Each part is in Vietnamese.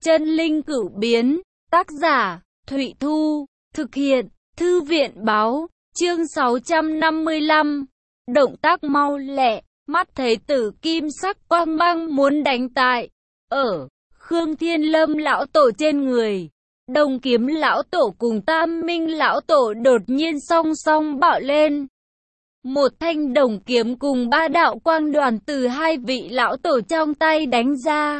Chân linh cửu biến, tác giả, Thụy Thu, thực hiện, Thư viện báo, chương 655. Động tác mau lẹ, mắt thấy tử kim sắc quang mang muốn đánh tại. Ở, Khương Thiên Lâm lão tổ trên người. Đồng kiếm lão tổ cùng Tam Minh lão tổ đột nhiên song song bạo lên. Một thanh đồng kiếm cùng ba đạo quang đoàn từ hai vị lão tổ trong tay đánh ra.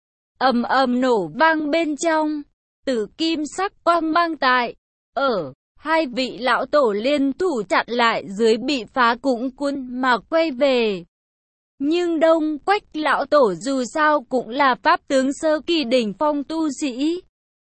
Ầm ầm nổ vang bên trong, tử kim sắc quang mang tại. Ở, hai vị lão tổ liên thủ chặn lại dưới bị phá cũng cuốn mà quay về. Nhưng Đông Quách lão tổ dù sao cũng là pháp tướng sơ kỳ đỉnh phong tu sĩ.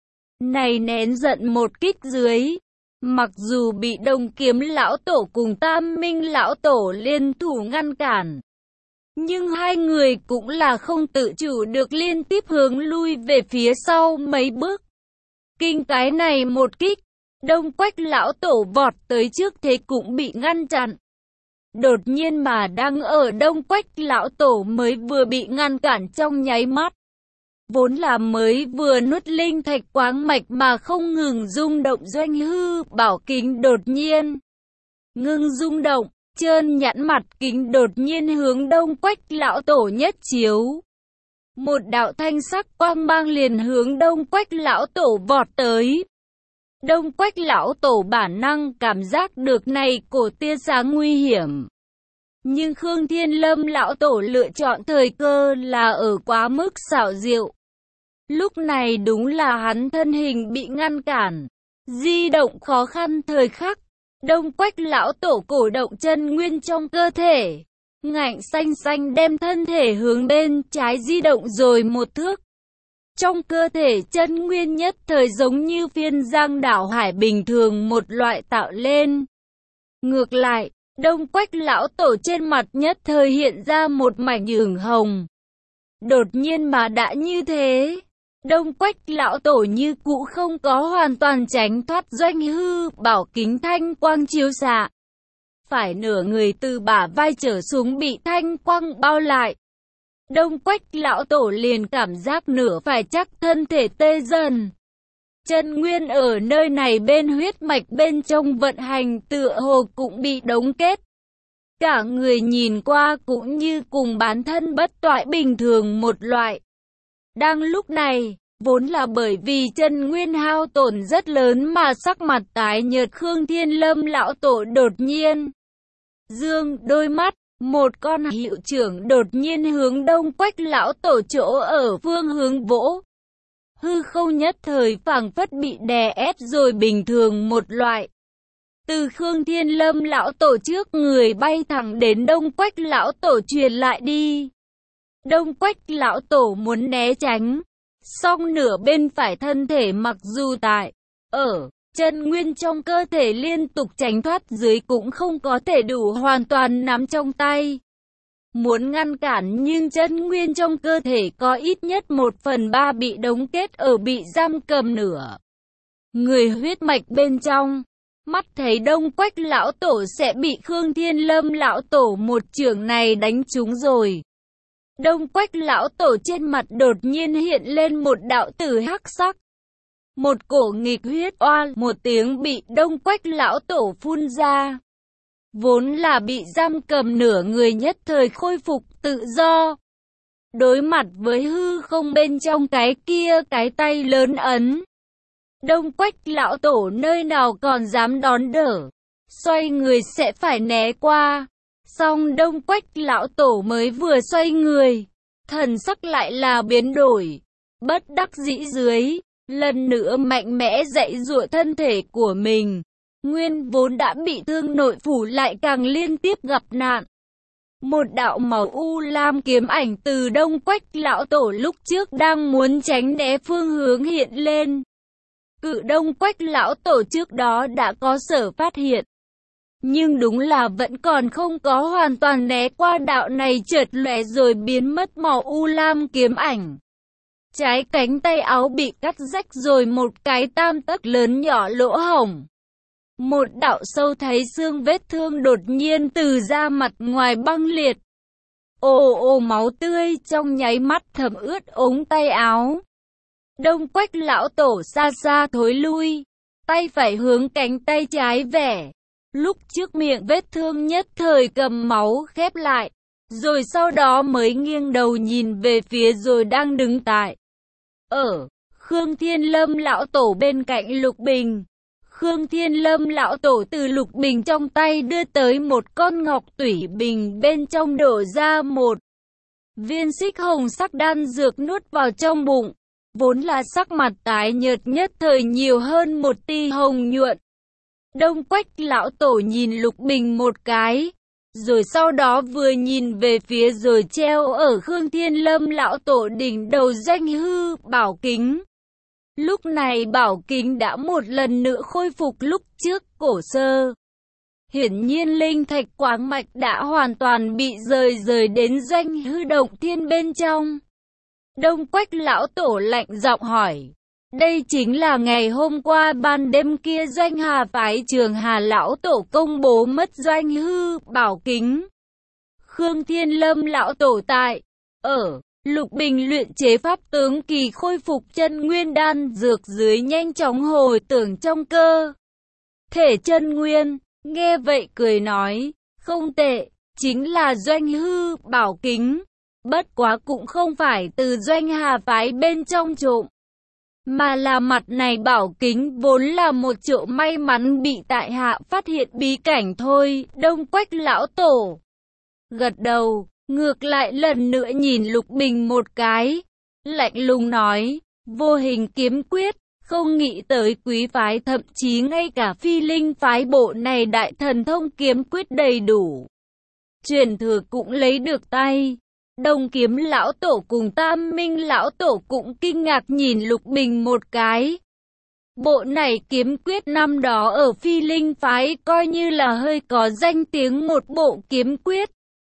Này nén giận một kích dưới. Mặc dù bị Đồng kiếm lão tổ cùng Tam Minh lão tổ liên thủ ngăn cản. Nhưng hai người cũng là không tự chủ được liên tiếp hướng lui về phía sau mấy bước. Kinh cái này một kích, Đông Quách lão tổ vọt tới trước thế cũng bị ngăn chặn. Đột nhiên mà đang ở Đông Quách lão tổ mới vừa bị ngăn cản trong nháy mắt. Vốn là mới vừa nuốt linh thạch quáng mạch mà không ngừng rung động doanh hư bảo kính đột nhiên ngưng rung động, trơn nhẵn mặt kính đột nhiên hướng Đông Quách lão tổ nhất chiếu. Một đạo thanh sắc quang mang liền hướng Đông Quách lão tổ vọt tới. Đông Quách lão tổ bản năng cảm giác được này cổ tia sáng nguy hiểm. Nhưng Khương Thiên Lâm lão tổ lựa chọn thời cơ là ở quá mức xảo diệu. Lúc này đúng là hắn thân hình bị ngăn cản, di động khó khăn thời khắc. Đông Quách lão tổ cổ động chân nguyên trong cơ thể, ngạnh xanh xanh đem thân thể hướng bên trái di động rồi một thước. Trong cơ thể chân nguyên nhất thời giống như phiên giang đảo hải bình thường một loại tạo lên. Ngược lại, Đông Quách lão tổ trên mặt nhất thời hiện ra một mảnh ửng hồng. Đột nhiên mà đã như thế, Đông Quách lão tổ như cũ không có hoàn toàn tránh thoát doanh hư bảo kính thanh quang chiếu xạ. Phải nửa người từ bả vai trở xuống bị thanh quang bao lại. Đông Quách lão tổ liền cảm giác nửa phải chắc thân thể tê dần. Chân nguyên ở nơi này bên huyết mạch bên trong vận hành tựa hồ cũng bị đóng kết. Cả người nhìn qua cũng như cùng bán thân bất toại bình thường một loại. Đang lúc này, vốn là bởi vì chân nguyên hao tổn rất lớn mà sắc mặt tái nhợt Khương Thiên Lâm lão tổ đột nhiên dương đôi mắt, một con hiệu trưởng đột nhiên hướng Đông Quách lão tổ chỗ ở phương hướng vỗ. Hư không nhất thời phảng phất bị đè ép rồi bình thường một loại. Từ Khương Thiên Lâm lão tổ trước người bay thẳng đến Đông Quách lão tổ truyền lại đi. Đông Quách lão tổ muốn né tránh, song nửa bên phải thân thể mặc dù tại ở chân nguyên trong cơ thể liên tục tránh thoát dưới cũng không có thể đủ hoàn toàn nắm trong tay. Muốn ngăn cản nhưng chân nguyên trong cơ thể có ít nhất 1/3 bị đóng kết ở bị giam cầm nửa người huyết mạch bên trong. Mắt thấy Đông Quách lão tổ sẽ bị Khương Thiên Lâm lão tổ một chưởng này đánh trúng rồi. Đông Quách lão tổ trên mặt đột nhiên hiện lên một đạo tử hắc sắc. Một cổ nghịch huyết oa một tiếng bị Đông Quách lão tổ phun ra. Vốn là bị giam cầm nửa người nhất thời khôi phục tự do. Đối mặt với hư không bên trong cái kia cái tay lớn ấn. Đông Quách lão tổ nơi nào còn dám đón đỡ. Xoay người sẽ phải né qua. Song Đông Quách lão tổ mới vừa xoay người, thần sắc lại là biến đổi. Bất đắc dĩ dưới, lần nữa mạnh mẽ dạy dụa thân thể của mình. Nguyên vốn đã bị thương nội phủ lại càng liên tiếp gặp nạn. Một đạo màu u lam kiếm ảnh từ Đông Quách lão tổ lúc trước đang muốn tránh né phương hướng hiện lên. Cự Đông Quách lão tổ trước đó đã có sở phát hiện. Nhưng đúng là vẫn còn không có hoàn toàn né qua đạo này chợt lóe rồi biến mất màu u lam kiếm ảnh. Trái cánh tay áo bị cắt rách rồi một cái tam tấc lớn nhỏ lỗ hổng. Một đạo sâu thấy xương vết thương đột nhiên từ da mặt ngoài băng liệt. Ồ ồ máu tươi trong nháy mắt thấm ướt ống tay áo. Đông Quách lão tổ xa xa thối lui, tay phải hướng cánh tay trái vẽ. Lúc trước miệng vết thương nhất thời cầm máu khép lại, rồi sau đó mới nghiêng đầu nhìn về phía rồi đang đứng tại Khương Thiên Lâm lão tổ bên cạnh Lục Bình. Khương Thiên Lâm lão tổ từ Lục Bình trong tay đưa tới một con ngọc tủy bình, bên trong đổ ra một viên xích hồng sắc đan dược nuốt vào trong bụng. Vốn là sắc mặt tái nhợt nhất thời nhiều hơn một tia hồng nhuận. Đông Quách lão tổ nhìn Lục Bình một cái, rồi sau đó vừa nhìn về phía rồi treo ở Khương Thiên Lâm lão tổ đỉnh đầu Doanh Hư bảo kính. Lúc này bảo kính đã một lần nữa khôi phục lúc trước cổ sơ. Hiển nhiên linh thạch quáng mạch đã hoàn toàn bị rời đến Doanh Hư động thiên bên trong. Đông Quách lão tổ lạnh giọng hỏi. Đây chính là ngày hôm qua ban đêm kia Doanh Hà phái Trường Hà lão tổ công bố mất Doanh Hư bảo kính. Khương Thiên Lâm lão tổ tại Lục Bình luyện chế pháp tướng kỳ khôi phục chân nguyên đan dược dưới nhanh chóng hồi tưởng trong cơ thể chân nguyên. Nghe vậy cười nói, không tệ, chính là Doanh Hư bảo kính. Bất quá cũng không phải từ Doanh Hà phái bên trong trộm, mà là mặt này bảo kính vốn là một chỗ may mắn bị tại hạ phát hiện bí cảnh thôi. Đông Quách lão tổ gật đầu, ngược lại lần nữa nhìn Lục Bình một cái, lạnh lùng nói, vô hình kiếm quyết, không nghĩ tới quý phái thậm chí ngay cả Phi Linh phái bộ này đại thần thông kiếm quyết đầy đủ, truyền thừa cũng lấy được tay. Đông Kiếm lão tổ cùng Tam Minh lão tổ cũng kinh ngạc nhìn Lục Bình một cái. Bộ này kiếm quyết năm đó ở Phi Linh phái coi như là hơi có danh tiếng một bộ kiếm quyết.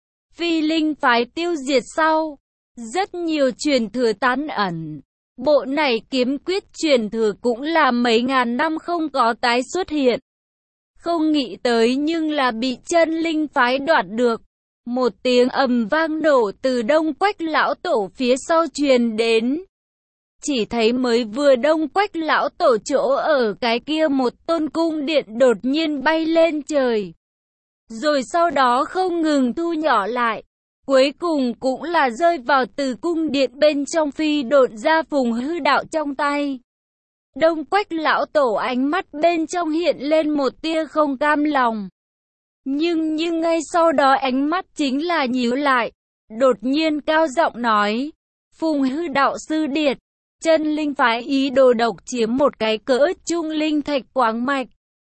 Phi Linh phái tiêu diệt sau, rất nhiều truyền thừa tán ẩn. Bộ này kiếm quyết truyền thừa cũng là mấy ngàn năm không có tái xuất hiện. Không nghĩ tới nhưng là bị Chân Linh phái đoạt được. Một tiếng ầm vang nổ từ Đông Quách lão tổ phía sau truyền đến. Chỉ thấy mới vừa Đông Quách lão tổ chỗ ở cái kia một tôn cung điện đột nhiên bay lên trời. Rồi sau đó không ngừng thu nhỏ lại. Cuối cùng cũng là rơi vào từ cung điện bên trong phi độn ra Phùng Hư đạo trong tay. Đông Quách lão tổ ánh mắt bên trong hiện lên một tia không cam lòng. Nhưng ngay sau đó ánh mắt chính là nhíu lại, đột nhiên cao giọng nói, Phùng Hư đạo sư điệt, Chân Linh phái ý đồ độc chiếm một cái cỡ trung linh thạch quáng mạch.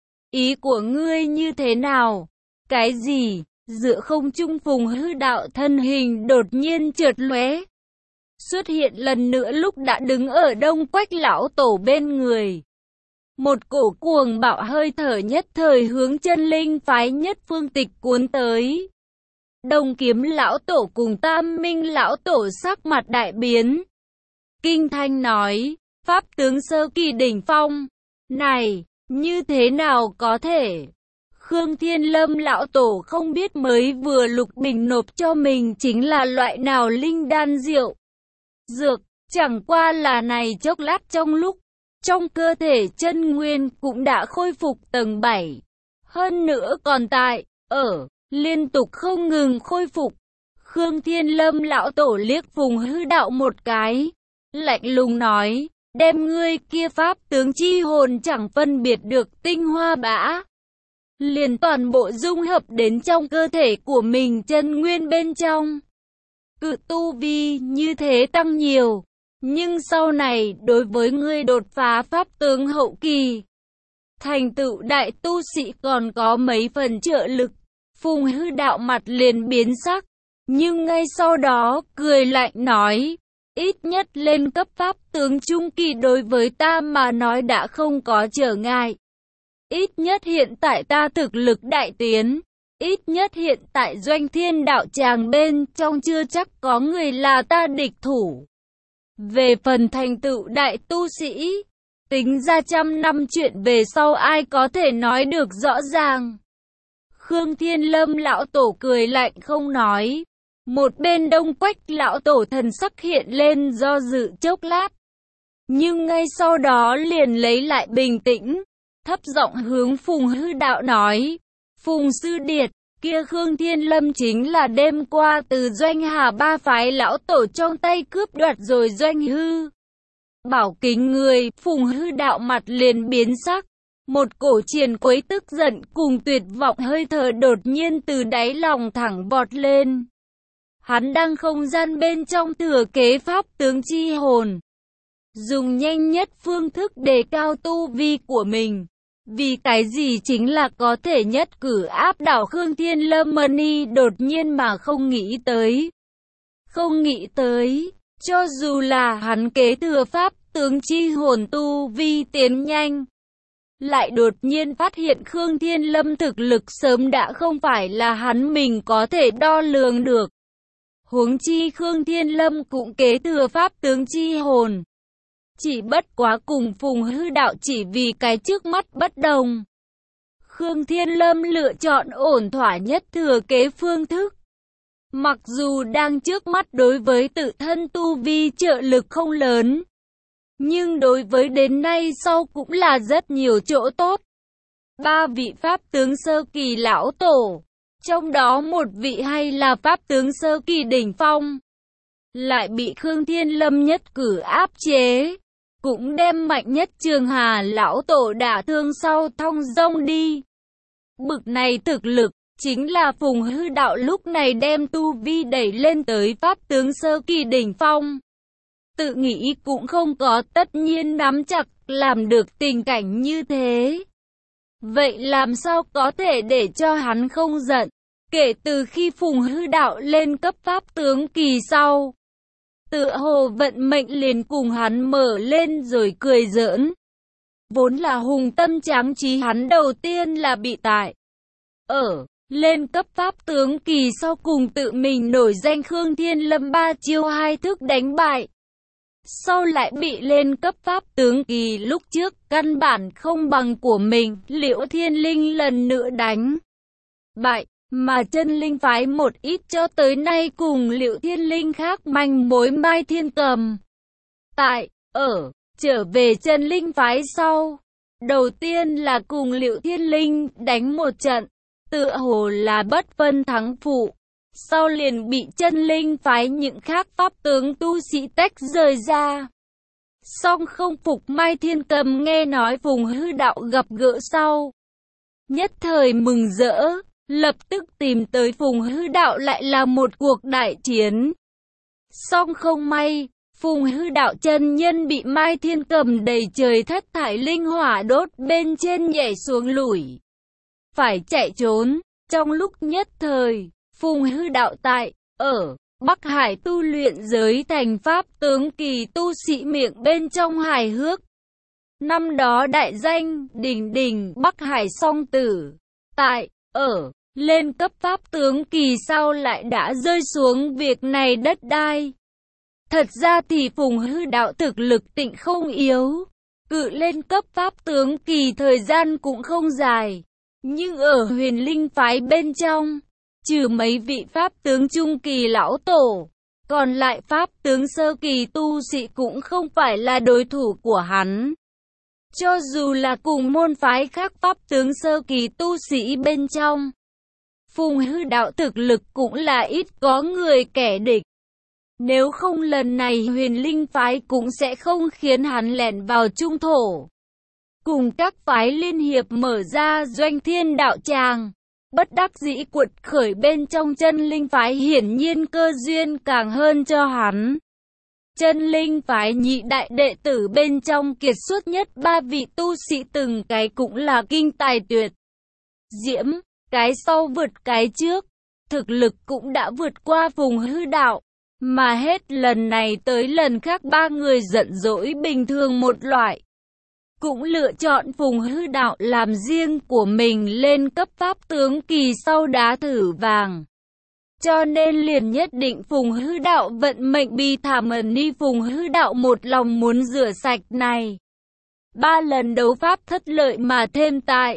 Ý của ngươi như thế nào? Cái gì? Giữa không trung Phùng Hư đạo thân hình đột nhiên chợt lóe, xuất hiện lần nữa lúc đã đứng ở Đông Quách lão tổ bên người. Một cổ cuồng bạo hơi thở nhất thời hướng Chân Linh phái nhất phương tịch cuốn tới. Đông Kiếm lão tổ cùng Tam Minh lão tổ sắc mặt đại biến. Kinh thanh nói, pháp tướng sơ kỳ đỉnh phong, này, như thế nào có thể? Khương Thiên Lâm lão tổ không biết mới vừa Lục Bình nộp cho mình chính là loại nào linh đan rượu dược, chẳng qua là này chốc lát trong lúc trong cơ thể chân nguyên cũng đã khôi phục tầng 7. Hơn nữa còn tại, liên tục không ngừng khôi phục. Khương Thiên Lâm lão tổ liếc Phùng Hư đạo một cái, lạnh lùng nói, đem ngươi kia pháp tướng chi hồn chẳng phân biệt được tinh hoa bã. Liền toàn bộ dung hợp đến trong cơ thể của mình chân nguyên bên trong. Cự tu vi như thế tăng nhiều. Nhưng sau này, đối với ngươi đột phá pháp tướng hậu kỳ, thành tựu đại tu sĩ còn có mấy phần trợ lực. Phùng Hư đạo mặt liền biến sắc, nhưng ngay sau đó, cười lạnh nói, ít nhất lên cấp pháp tướng trung kỳ đối với ta mà nói đã không có trở ngại. Ít nhất hiện tại ta thực lực đại tiến, ít nhất hiện tại Doanh Thiên đạo tràng bên trong chưa chắc có người là ta địch thủ. Về phần thành tựu đại tu sĩ, tính ra trăm năm chuyện về sau ai có thể nói được rõ ràng. Khương Thiên Lâm lão tổ cười lạnh không nói. Một bên Đông Quách lão tổ thần sắc hiện lên do dự chốc lát. Nhưng ngay sau đó liền lấy lại bình tĩnh, thấp giọng hướng Phùng Hư Đạo nói, Phùng Sư Điệt, kia Khương Thiên Lâm chính là đêm qua từ Doanh Hà ba phái lão tổ trong tay cướp đoạt rồi Doanh Hư Bảo kính người. Phùng Hư Đạo mặt liền biến sắc, một cổ triền quấy tức giận cùng tuyệt vọng hơi thở đột nhiên từ đáy lòng thẳng vọt lên. Hắn đang không gian bên trong thừa kế pháp tướng chi hồn, dùng nhanh nhất phương thức đề cao tu vi của mình. Vì cái gì chính là có thể nhất cử áp đảo Khương Thiên Lâm Mani đột nhiên mà không nghĩ tới. Không nghĩ tới, cho dù là hắn kế thừa pháp tướng chi hồn tu vi tiến nhanh, lại đột nhiên phát hiện Khương Thiên Lâm thực lực sớm đã không phải là hắn mình có thể đo lường được. Huống chi Khương Thiên Lâm cũng kế thừa pháp tướng chi hồn. Chỉ bất quá cùng Phùng Hư Đạo chỉ vì cái trước mắt bất đồng. Khương Thiên Lâm lựa chọn ổn thỏa nhất thừa kế phương thức. Mặc dù đang trước mắt đối với tự thân tu vi trợ lực không lớn, nhưng đối với đến nay sau cũng là rất nhiều chỗ tốt. 3 vị pháp tướng sơ kỳ lão tổ, trong đó một vị hay là pháp tướng sơ kỳ đỉnh phong, lại bị Khương Thiên Lâm nhất cử áp chế, cũng đem mạnh nhất Trường Hà lão tổ đả thương sau thong dong đi. Bực này thực lực, chính là Phùng Hư Đạo lúc này đem tu vi đẩy lên tới pháp tướng sơ kỳ đỉnh phong. Tự nghĩ cũng không có tất nhiên nắm chặt làm được tình cảnh như thế. Vậy làm sao có thể để cho hắn không giận? Kể từ khi Phùng Hư Đạo lên cấp pháp tướng kỳ sau, tựa hồ vận mệnh liền cùng hắn mở lên rồi cười giỡn. Vốn là hùng tâm tráng trí hắn đầu tiên là bị tại lên cấp pháp tướng kỳ sau cùng tự mình nổi danh Khương Thiên Lâm 3 chiêu 2 thức đánh bại. Sau lại bị lên cấp pháp tướng kỳ lúc trước căn bản không bằng của mình, Liễu Thiên Linh lần nữa đánh bại. Mà Chân Linh phái một ít cho tới nay cùng Liễu Thiên Linh khác manh mối Mai Thiên Cầm. Trở về Chân Linh phái sau, đầu tiên là cùng Liễu Thiên Linh đánh một trận, tựa hồ là bất phân thắng phụ. Sau liền bị Chân Linh phái những khác pháp tướng tu sĩ tách rời ra. Song không phục Mai Thiên Cầm nghe nói Phùng Hư Đạo gặp gỡ sau, nhất thời mừng rỡ, lập tức tìm tới Phùng Hư Đạo lại là một cuộc đại chiến. Song không may, Phùng Hư Đạo chân nhân bị Mai Thiên Cầm đầy trời thất thải linh hỏa đốt bên trên nhảy xuống lùi, phải chạy trốn. Trong lúc nhất thời, Phùng Hư Đạo tại Bắc Hải tu luyện giới thành pháp tướng kỳ tu sĩ miệng bên trong hài hước. Năm đó đại danh đỉnh đỉnh Bắc Hải song tử, tại lên cấp pháp tướng kỳ sau lại đã rơi xuống việc này đất đai. Thật ra thì Phùng Hư Đạo thực lực tịnh không yếu, cự lên cấp pháp tướng kỳ thời gian cũng không dài, nhưng ở Huyền Linh phái bên trong, trừ mấy vị pháp tướng trung kỳ lão tổ, còn lại pháp tướng sơ kỳ tu sĩ cũng không phải là đối thủ của hắn. Cho dù là cùng môn phái khác pháp tướng sơ kỳ tu sĩ bên trong, Phùng Hư Đạo thực lực cũng là ít có người kẻ địch. Nếu không lần này Huyền Linh phái cũng sẽ không khiến hắn lẻn vào trung thổ, cùng các phái liên hiệp mở ra Doanh Thiên đạo tràng. Bất đắc dĩ quật khởi bên trong Chân Linh phái, hiển nhiên cơ duyên càng hơn cho hắn. Chân Linh phái nhị đại đệ tử bên trong kiệt xuất nhất 3 vị tu sĩ từng cái cũng là kinh tài tuyệt diễm, cái sau vượt cái trước, thực lực cũng đã vượt qua Phùng Hư Đạo, mà hết lần này tới lần khác 3 người giận dỗi bình thường một loại, cũng lựa chọn Phùng Hư Đạo làm riêng của mình lên cấp pháp tướng kỳ sau đá thử vàng. Cho nên liền nhất định Phùng Hư Đạo vận mệnh bi thảm ni. Phùng Hư Đạo một lòng muốn rửa sạch này 3 lần đấu pháp thất lợi mà thêm tại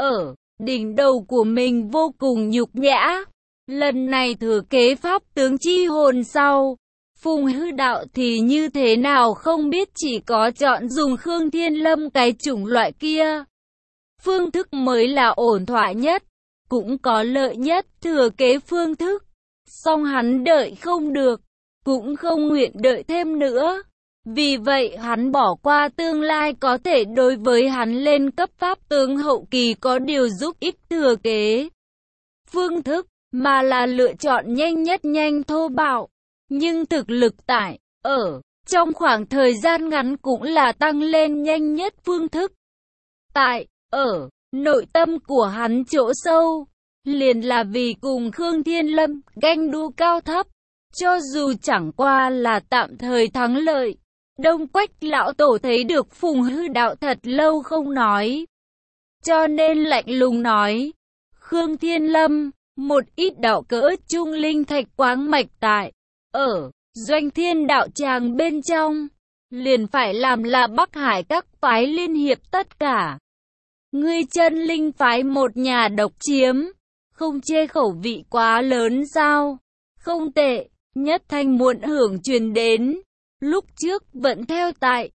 đỉnh đầu của mình vô cùng nhục nhã. Lần này thừa kế pháp tướng chi hồn sau, Phùng Hư Đạo thì như thế nào không biết, chỉ có chọn dùng Khương Thiên Lâm cái chủng loại kia. Phương thức mới là ổn thỏa nhất, cũng có lợi nhất, thừa kế phương thức. Song hắn đợi không được, cũng không nguyện đợi thêm nữa. Vì vậy hắn bỏ qua tương lai có thể đối với hắn lên cấp pháp tướng hậu kỳ có điều giúp ích thừa kế phương thức, mà là lựa chọn nhanh nhất nhanh thô bạo. Nhưng thực lực tại, trong khoảng thời gian ngắn cũng là tăng lên nhanh nhất phương thức. Tại, nội tâm của hắn chỗ sâu, liền là vì cùng Khương Thiên Lâm ganh đua cao thấp. Cho dù chẳng qua là tạm thời thắng lợi, Đông Quách lão tổ thấy được Phùng Hư Đạo thật lâu không nói. Cho nên lạnh lùng nói, Khương Thiên Lâm, một ít đạo cỡ trung linh thạch quáng mạch tại, Doanh Thiên đạo tràng bên trong, liền phải làm là Bắc Hải các phái liên hiệp tất cả. Ngươi chân linh phái một nhà độc chiếm, không chê khẩu vị quá lớn sao? Không tệ, nhất thanh muộn hưởng truyền đến. Lúc trước vẫn theo tại,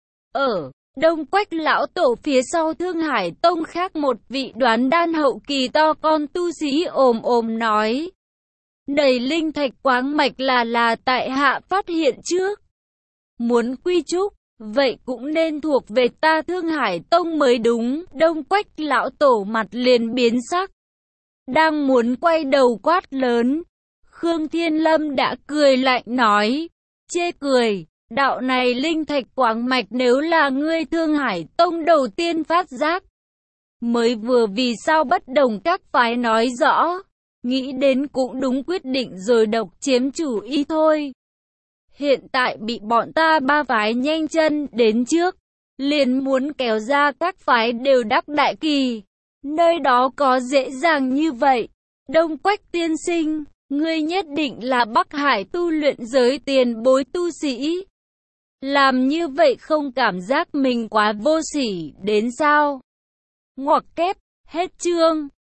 Đông Quách lão tổ phía sau Thương Hải Tông khác một vị đoán đan hậu kỳ to con tu sĩ ồm nói. Đầy linh thạch quáng mạch là tại hạ phát hiện trước. Muốn quy trúc, vậy cũng nên thuộc về ta Thương Hải Tông mới đúng. Đông Quách lão tổ mặt liền biến sắc, đang muốn quay đầu quát lớn. Khương Thiên Lâm đã cười lạnh nói, chê cười, đạo này linh thạch quáng mạch nếu là ngươi Thương Hải Tông đầu tiên phát giác, mới vừa vì sao bất đồng các phái nói rõ, nghĩ đến cũng đúng quyết định rồi độc chiếm chủ ý thôi. Hiện tại bị bọn ta ba phái nhanh chân đến trước, liền muốn kéo ra các phái đều đắc đại kỳ, nơi đó có dễ dàng như vậy. Đông Quách tiên sinh, ngươi nhất định là Bắc Hải tu luyện giới tiền bối tu sĩ. Làm như vậy không cảm giác mình quá vô sỉ đến sao? Ngoặc kép, hết chương.